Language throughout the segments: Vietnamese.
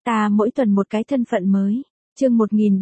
Ta mỗi tuần một cái thân phận mới. Chương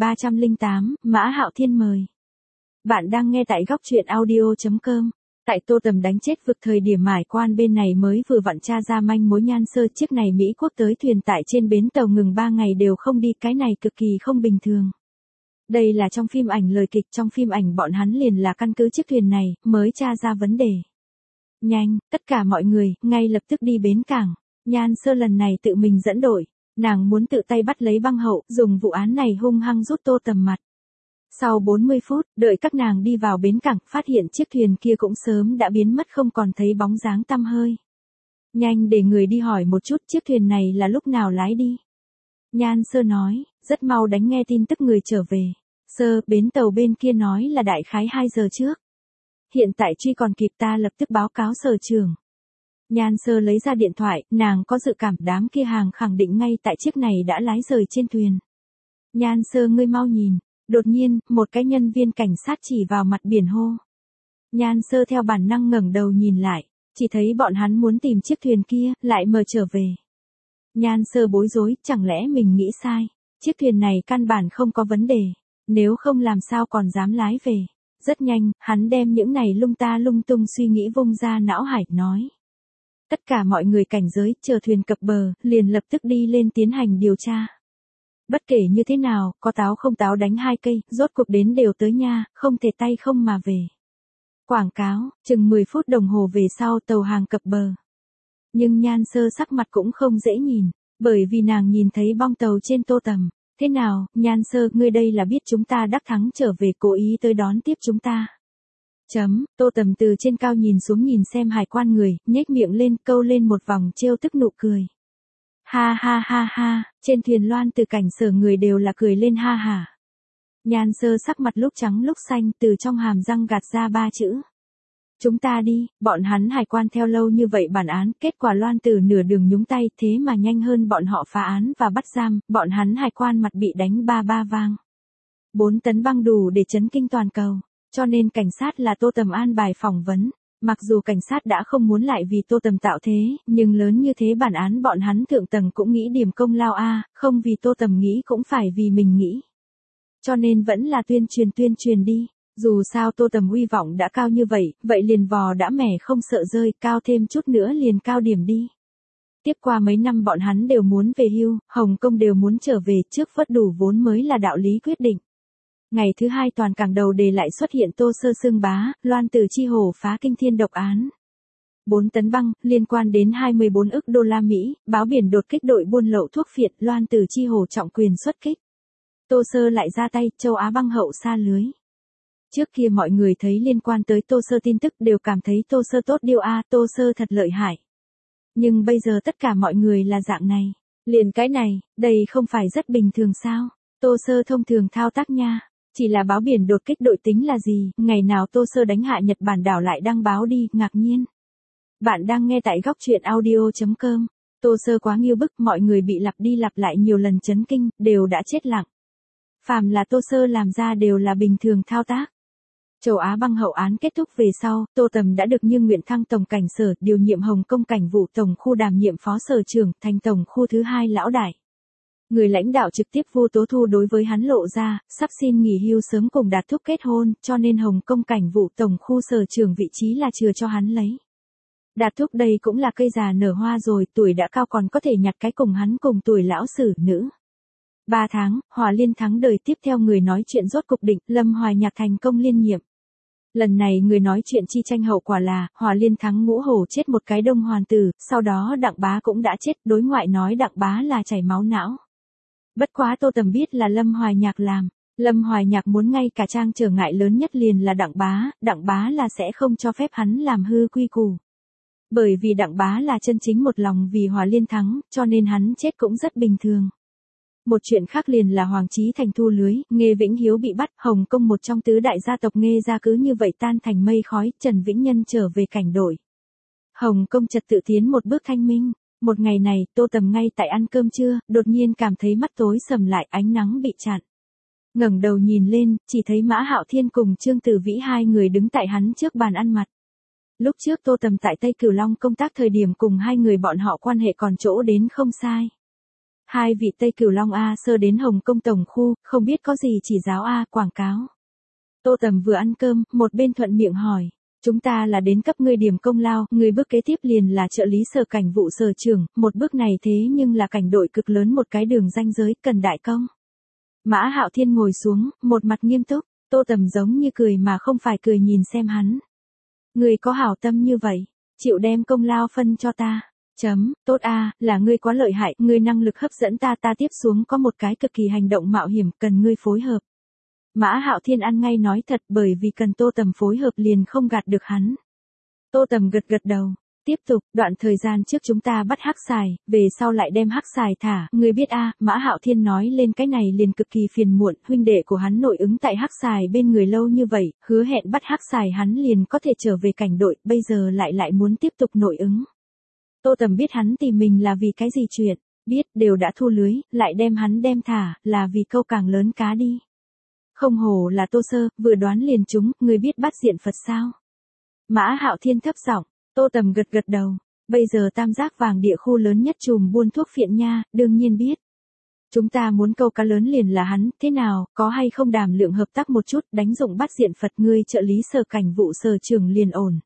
1308, Mã Hạo Thiên mời. Bạn đang nghe tại góc truyện audio.com. Tại Tô Tầm đánh chết vực thời điểm hải quan bên này mới vừa vặn tra ra manh mối Nhan Sơ chiếc này Mỹ quốc tới thuyền tại trên bến tàu ngừng 3 ngày đều không đi, cái này cực kỳ không bình thường. Đây là trong phim ảnh lời kịch, trong phim ảnh bọn hắn liền là căn cứ chiếc thuyền này mới tra ra vấn đề. Nhanh, tất cả mọi người, ngay lập tức đi bến cảng. Nhan Sơ lần này tự mình dẫn đội. Nàng muốn tự tay bắt lấy băng hậu, dùng vụ án này hung hăng rút Tô Tầm mặt. Sau 40 phút, đợi các nàng đi vào bến cảng, phát hiện chiếc thuyền kia cũng sớm đã biến mất không còn thấy bóng dáng tăm hơi. Nhanh để người đi hỏi một chút chiếc thuyền này là lúc nào lái đi. Nhan Sơ nói, rất mau đánh nghe tin tức người trở về. Sơ, bến tàu bên kia nói là đại khái 2 giờ trước. Hiện tại truy còn kịp, ta lập tức báo cáo sở trưởng. Nhan Sơ lấy ra điện thoại, nàng có dự cảm đám kia hàng khẳng định ngay tại chiếc này đã lái rời trên thuyền. Nhan Sơ ngươi mau nhìn, đột nhiên, một cái nhân viên cảnh sát chỉ vào mặt biển hô. Nhan Sơ theo bản năng ngẩng đầu nhìn lại, chỉ thấy bọn hắn muốn tìm chiếc thuyền kia, lại mờ trở về. Nhan Sơ bối rối, chẳng lẽ mình nghĩ sai, chiếc thuyền này căn bản không có vấn đề, nếu không làm sao còn dám lái về. Rất nhanh, hắn đem những này lung ta lung tung suy nghĩ vung ra não hải, nói. Tất cả mọi người cảnh giới, chờ thuyền cập bờ, liền lập tức đi lên tiến hành điều tra. Bất kể như thế nào, có táo không táo đánh 2 cây, rốt cuộc đến đều tới nha, không thể tay không mà về. Quảng cáo, chừng 10 phút đồng hồ về sau tàu hàng cập bờ. Nhưng Nhan Sơ sắc mặt cũng không dễ nhìn, bởi vì nàng nhìn thấy bong tàu trên Tô Tầm. Thế nào, Nhan Sơ, ngươi đây là biết chúng ta đắc thắng trở về cố ý tới đón tiếp chúng ta. Tô Tầm từ trên cao nhìn xuống nhìn xem hải quan người, nhếch miệng lên câu lên một vòng trêu tức nụ cười. Ha ha ha ha, trên thuyền Loan từ cảnh sở người đều là cười lên ha hả. Nhan Sơ sắc mặt lúc trắng lúc xanh, từ trong hàm răng gạt ra 3 chữ. Chúng ta đi, bọn hắn hải quan theo lâu như vậy bản án, kết quả Loan từ nửa đường nhúng tay, thế mà nhanh hơn bọn họ phá án và bắt giam, bọn hắn hải quan mặt bị đánh ba vang. 4 tấn băng đủ để chấn kinh toàn cầu. Cho nên cảnh sát là Tô Tầm an bài phỏng vấn. Mặc dù cảnh sát đã không muốn lại vì Tô Tầm tạo thế, nhưng lớn như thế bản án bọn hắn thượng tầng cũng nghĩ điểm công lao a, không vì Tô Tầm nghĩ cũng phải vì mình nghĩ. Cho nên vẫn là tuyên truyền đi. Dù sao Tô Tầm uy vọng đã cao như vậy, vậy liền vò đã mẻ không sợ rơi, cao thêm chút nữa liền cao điểm đi. Tiếp qua mấy năm bọn hắn đều muốn về hưu, Hồng Kông đều muốn trở về, trước vớt đủ vốn mới là đạo lý quyết định. Ngày thứ 2 toàn cảng đầu đề lại xuất hiện Tô Sơ xưng bá, Loan Từ chi hồ phá kinh thiên độc án. 4 tấn băng, liên quan đến 24 ức đô la Mỹ, báo biển đột kích đội buôn lậu thuốc phiện, Loan Từ chi hồ trọng quyền xuất kích. Tô Sơ lại ra tay, châu Á băng hậu sa lưới. Trước kia mọi người thấy liên quan tới Tô Sơ tin tức đều cảm thấy Tô Sơ tốt điêu a, Tô Sơ thật lợi hại. Nhưng bây giờ tất cả mọi người là dạng này. Liền cái này, đây không phải rất bình thường sao? Tô Sơ thông thường thao tác nha. Chỉ là báo biển đột kích đội tính là gì, ngày nào Tô Sơ đánh hạ Nhật Bản đảo lại đăng báo đi, ngạc nhiên. Bạn đang nghe tại góc truyện audio.com. Tô Sơ quá nghiêu bức, mọi người bị lặp đi lặp lại nhiều lần chấn kinh, đều đã chết lặng. Phàm là Tô Sơ làm ra đều là bình thường thao tác. Châu Á băng hậu án kết thúc về sau, Tô Tầm đã được như nguyện thăng tổng cảnh sở, điều nhiệm Hồng Kông cảnh vụ tổng khu đảm nhiệm phó sở trưởng, thành tổng khu thứ 2 lão đại. Người lãnh đạo trực tiếp Vu Tố Thu đối với hắn lộ ra, sắp xin nghỉ hưu sớm cùng Đạt Thúc kết hôn, cho nên Hồng Kông cảnh vụ tổng khu sở trưởng vị trí là chừa cho hắn lấy. Đạt Thúc đây cũng là cây già nở hoa rồi, tuổi đã cao còn có thể nhặt cái cùng hắn cùng tuổi lão sử nữ. 3 tháng, Hòa Liên thắng đời tiếp theo người nói chuyện rốt cục định, Lâm Hoài Nhạc thành công liên nhiệm. Lần này người nói chuyện chi tranh hậu quả là, Hòa Liên thắng Ngũ Hổ chết một cái đông hoàn tử, sau đó Đặng Bá cũng đã chết, đối ngoại nói Đặng Bá là chảy máu não. Bất quá Tô Tầm biết là Lâm Hoài Nhạc làm. Lâm Hoài Nhạc muốn ngay cả trang trở ngại lớn nhất liền là Đặng Bá là sẽ không cho phép hắn làm hư quy củ. Bởi vì Đặng Bá là chân chính một lòng vì Hòa Liên thắng, cho nên hắn chết cũng rất bình thường. Một chuyện khác liền là Hoàng Chí Thành thu lưới, Nghê Vĩnh Hiếu bị bắt, Hồng Kông một trong tứ đại gia tộc Nghê gia cứ như vậy tan thành mây khói, Trần Vĩnh Nhân trở về cảnh đội. Hồng Kông trật tự tiến một bước thanh minh. Một ngày này, Tô Tầm ngay tại ăn cơm trưa, đột nhiên cảm thấy mắt tối sầm lại, ánh nắng bị chặn. Ngẩng đầu nhìn lên, chỉ thấy Mã Hạo Thiên cùng Trương Tử Vĩ hai người đứng tại hắn trước bàn ăn mặt. Lúc trước Tô Tầm tại Tây Cửu Long công tác thời điểm cùng hai người bọn họ quan hệ còn chỗ đến không sai. Hai vị Tây Cửu Long A Sơ đến Hồng Kông Tổng khu, không biết có gì chỉ giáo A quảng cáo. Tô Tầm vừa ăn cơm, một bên thuận miệng hỏi. Chúng ta là đến cấp ngươi điểm công lao, người bước kế tiếp liền là trợ lý sở cảnh vụ sở trưởng, một bước này thế nhưng là cảnh đội cực lớn một cái đường ranh giới, cần đại công. Mã Hạo Thiên ngồi xuống, một mặt nghiêm túc, Tô Tầm giống như cười mà không phải cười nhìn xem hắn. Ngươi có hảo tâm như vậy, chịu đem công lao phân cho ta. Tốt a, là ngươi quá lợi hại, ngươi năng lực hấp dẫn ta tiếp xuống có một cái cực kỳ hành động mạo hiểm, cần ngươi phối hợp. Mã Hạo Thiên ăn ngay nói thật bởi vì cần Tô Tầm phối hợp liền không gạt được hắn. Tô Tầm gật đầu. Tiếp tục, đoạn thời gian trước chúng ta bắt hắc xài, về sau lại đem hắc xài thả, ngươi biết a, Mã Hạo Thiên nói lên cái này liền cực kỳ phiền muộn, huynh đệ của hắn nội ứng tại hắc xài bên người lâu như vậy, hứa hẹn bắt hắc xài hắn liền có thể trở về cảnh đội, bây giờ lại muốn tiếp tục nội ứng. Tô Tầm biết hắn tìm mình là vì cái gì chuyện, biết đều đã thu lưới, lại đem hắn đem thả, là vì câu càng lớn cá đi. Không hổ là Tô Sơ, vừa đoán liền trúng, người biết bắt diện Phật sao? Mã Hạo Thiên thấp giọng, Tô Tầm gật đầu, bây giờ Tam Giác Vàng địa khu lớn nhất chùm buôn thuốc phiện nha, đương nhiên biết. Chúng ta muốn câu cá lớn liền là hắn, thế nào, có hay không đàm lượng hợp tác một chút, đánh dụng bắt diện Phật ngươi trợ lý sở cảnh vụ sở trưởng liền ổn.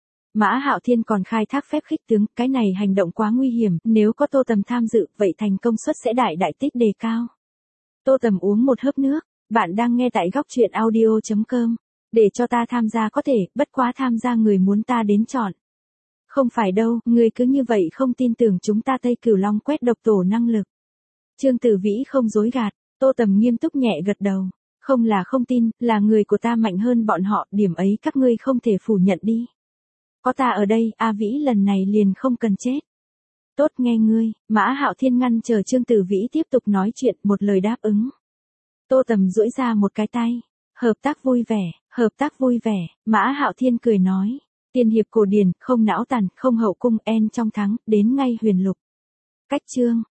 Mã Hạo Thiên còn khai thác phép khích tướng, cái này hành động quá nguy hiểm, nếu có Tô Tầm tham dự, vậy thành công suất sẽ đại tích đề cao. Tô Tầm uống một hớp nước, bạn đang nghe tại góc truyện audio.com. Để cho ta tham gia có thể, bất quá tham gia người muốn ta đến chọn. Không phải đâu, người cứ như vậy không tin tưởng chúng ta Tây Cửu Long quét độc tổ năng lực. Trương Tử Vĩ không dối gạt, Tô Tầm nghiêm túc nhẹ gật đầu. Không là không tin, là người của ta mạnh hơn bọn họ, điểm ấy các ngươi không thể phủ nhận đi. Có ta ở đây, A Vĩ lần này liền không cần chết. Tốt nghe ngươi, Mã Hạo Thiên ngăn chờ Trương Tử Vĩ tiếp tục nói chuyện, một lời đáp ứng. Tô Tầm duỗi ra một cái tay. Hợp tác vui vẻ, Mã Hạo Thiên cười nói. Tiên hiệp cổ điển, không não tàn, không hậu cung, en trong thắng, đến ngay huyền lục. Cách chương.